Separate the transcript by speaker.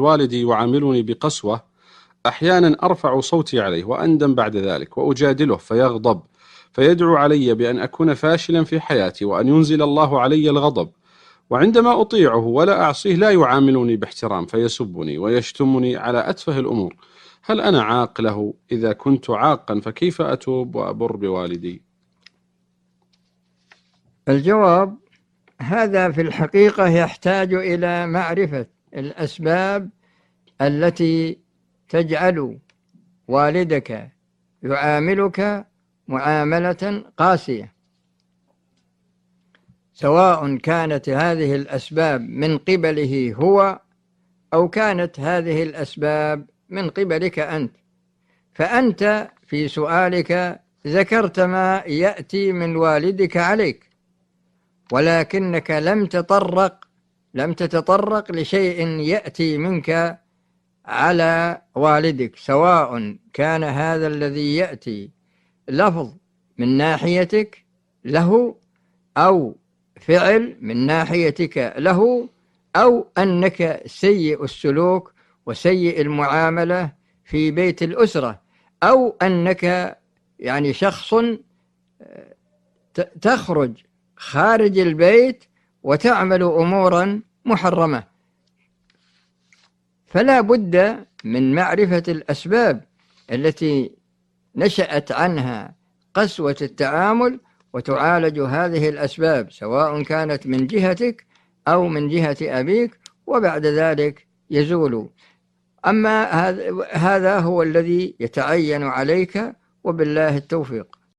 Speaker 1: والدي يعاملني بقسوة أحيانا أرفع صوتي عليه وأندم بعد ذلك وأجادله فيغضب، فيدعو علي بأن أكون فاشلا في حياتي وأن ينزل الله علي الغضب، وعندما أطيعه ولا أعصيه لا يعاملني باحترام فيسبني ويشتمني على أتفه الأمور. هل أنا عاق له؟ إذا كنت عاقا فكيف أتوب وأبر بوالدي؟
Speaker 2: الجواب: هذا في الحقيقة يحتاج إلى معرفة الأسباب التي تجعل والدك يعاملك معاملة قاسية، سواء كانت هذه الأسباب من قبله هو أو كانت هذه الأسباب من قبلك أنت. فأنت في سؤالك ذكرت ما يأتي من والدك عليك، ولكنك لم تتطرق لشيء يأتي منك على والدك، سواء كان هذا الذي يأتي لفظ من ناحيتك له، أو فعل من ناحيتك له، أو أنك سيء السلوك وسيء المعاملة في بيت الأسرة، أو أنك يعني شخص تخرج خارج البيت وتعمل أمورا محرمة. فلا بد من معرفة الأسباب التي نشأت عنها قسوة التعامل، وتعالج هذه الأسباب سواء كانت من جهتك أو من جهة أبيك، وبعد ذلك يزول. أما هذا هو الذي يتعين عليك، وبالله التوفيق.